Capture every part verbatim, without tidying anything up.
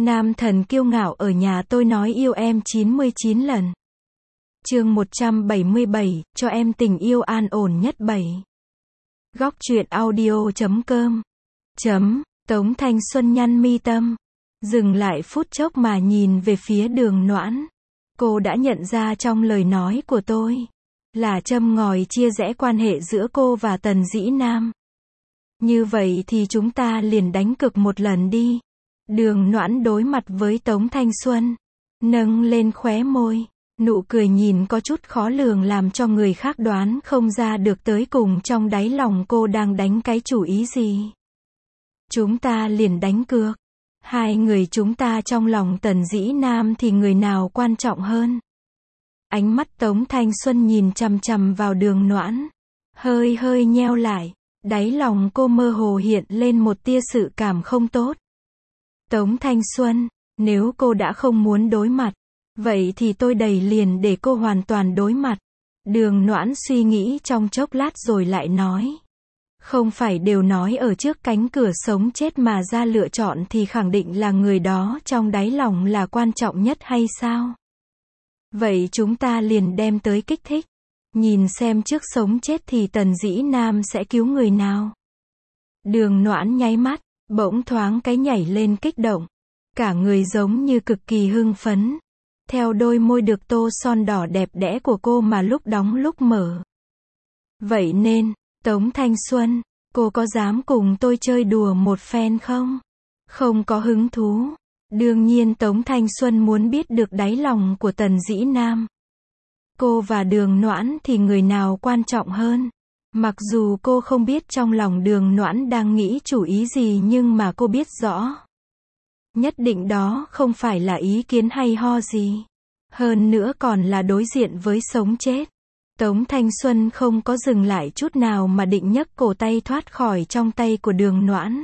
Nam thần kiêu ngạo ở nhà tôi nói yêu em chín mươi chín lần. Chương một trăm bảy mươi bảy, cho em tình yêu an ổn nhất bảy. Góc truyện audio chấm com. Chấm, Tống Thanh Xuân nhăn mi tâm. Dừng lại phút chốc mà nhìn về phía Đường Noãn. Cô đã nhận ra trong lời nói của tôi là châm ngòi chia rẽ quan hệ giữa cô và Tần Dĩ Nam. Như vậy thì chúng ta liền đánh cược một lần đi. Đường Noãn đối mặt với Tống Thanh Xuân, nâng lên khóe môi, nụ cười nhìn có chút khó lường làm cho người khác đoán không ra được tới cùng trong đáy lòng cô đang đánh cái chủ ý gì. Chúng ta liền đánh cược. Hai người chúng ta trong lòng Tần Dĩ Nam thì người nào quan trọng hơn? Ánh mắt Tống Thanh Xuân nhìn chằm chằm vào Đường Noãn, hơi hơi nheo lại, đáy lòng cô mơ hồ hiện lên một tia sự cảm không tốt. Tống Thanh Xuân, nếu cô đã không muốn đối mặt, vậy thì tôi đẩy liền để cô hoàn toàn đối mặt. Đường Noãn suy nghĩ trong chốc lát rồi lại nói. Không phải đều nói ở trước cánh cửa sống chết mà ra lựa chọn thì khẳng định là người đó trong đáy lòng là quan trọng nhất hay sao? Vậy chúng ta liền đem tới kích thích. Nhìn xem trước sống chết thì Tần Dĩ Nam sẽ cứu người nào? Đường Noãn nháy mắt, bỗng thoáng cái nhảy lên kích động. Cả người giống như cực kỳ hưng phấn. Theo đôi môi được tô son đỏ đẹp đẽ của cô mà lúc đóng lúc mở. Vậy nên, Tống Thanh Xuân, cô có dám cùng tôi chơi đùa một phen không? Không có hứng thú. Đương nhiên Tống Thanh Xuân muốn biết được đáy lòng của Tần Dĩ Nam. Cô và Đường Noãn thì người nào quan trọng hơn? Mặc dù cô không biết trong lòng Đường Noãn đang nghĩ chủ ý gì nhưng mà cô biết rõ. Nhất định đó không phải là ý kiến hay ho gì. Hơn nữa còn là đối diện với sống chết. Tống Thanh Xuân không có dừng lại chút nào mà định nhấc cổ tay thoát khỏi trong tay của Đường Noãn.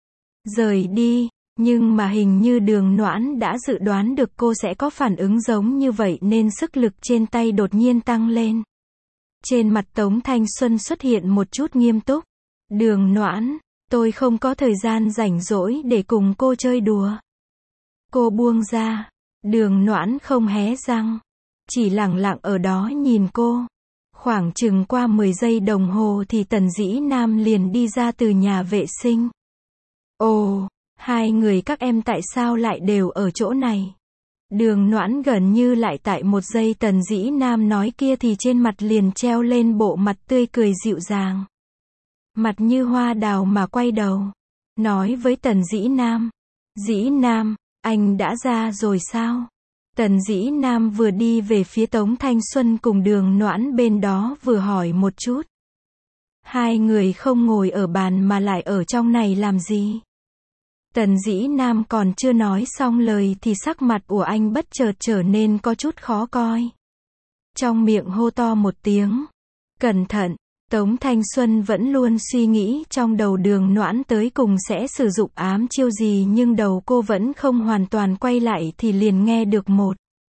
Rời đi, nhưng mà hình như Đường Noãn đã dự đoán được cô sẽ có phản ứng giống như vậy nên sức lực trên tay đột nhiên tăng lên. Trên mặt Tống Thanh Xuân xuất hiện một chút nghiêm túc. Đường Noãn, tôi không có thời gian rảnh rỗi để cùng cô chơi đùa. Cô buông ra. Đường Noãn không hé răng, chỉ lẳng lặng ở đó nhìn cô. Khoảng chừng qua mười giây đồng hồ thì Tần Dĩ Nam liền đi ra từ nhà vệ sinh. Ồ, hai người các em tại sao lại đều ở chỗ này? Đường Noãn gần như lại tại một giây Tần Dĩ Nam nói kia thì trên mặt liền treo lên bộ mặt tươi cười dịu dàng. Mặt như hoa đào mà quay đầu, nói với Tần Dĩ Nam. Dĩ Nam, anh đã ra rồi sao? Tần Dĩ Nam vừa đi về phía Tống Thanh Xuân cùng Đường Noãn bên đó vừa hỏi một chút. Hai người không ngồi ở bàn mà lại ở trong này làm gì? Tần Dĩ Nam còn chưa nói xong lời thì sắc mặt của anh bất chợt trở nên có chút khó coi. Trong miệng hô to một tiếng. Cẩn thận! Tống Thanh Xuân vẫn luôn suy nghĩ trong đầu Đường Noãn tới cùng sẽ sử dụng ám chiêu gì nhưng đầu cô vẫn không hoàn toàn quay lại thì liền nghe được một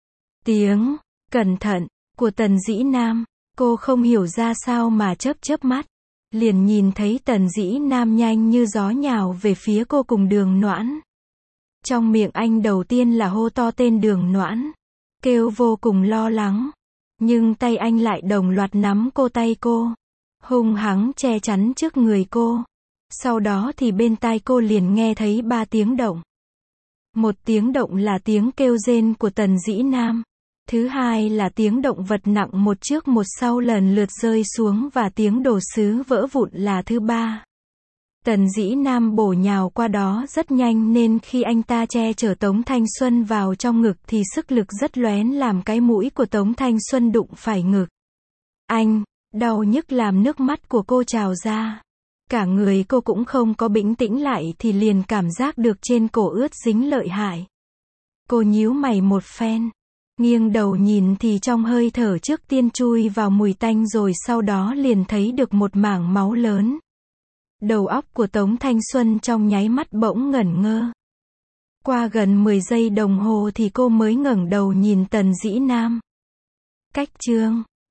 tiếng cẩn thận của Tần Dĩ Nam. Cô không hiểu ra sao mà chớp chớp mắt, liền nhìn thấy Tần Dĩ Nam nhanh như gió nhào về phía cô cùng Đường Noãn. Trong miệng anh đầu tiên là hô to tên Đường Noãn, kêu vô cùng lo lắng, nhưng tay anh lại đồng loạt nắm cô tay cô, hung hăng che chắn trước người cô. Sau đó thì bên tai cô liền nghe thấy ba tiếng động. Một tiếng động là tiếng kêu rên của Tần Dĩ Nam. Thứ hai là tiếng động vật nặng một trước một sau lần lượt rơi xuống và tiếng đồ sứ vỡ vụn là thứ ba. Tần Dĩ Nam bổ nhào qua đó rất nhanh nên khi anh ta che chở Tống Thanh Xuân vào trong ngực thì sức lực rất lóen làm cái mũi của Tống Thanh Xuân đụng phải ngực. Anh! Đau nhức làm nước mắt của cô trào ra. Cả người cô cũng không có bình tĩnh lại thì liền cảm giác được trên cổ ướt dính lợi hại. Cô nhíu mày một phen, nghiêng đầu nhìn thì trong hơi thở trước tiên chui vào mùi tanh rồi sau đó liền thấy được một mảng máu lớn. Đầu óc của Tống Thanh Xuân trong nháy mắt bỗng ngẩn ngơ. Qua gần mười giây đồng hồ thì cô mới ngẩng đầu nhìn Tần Dĩ Nam. Cách chương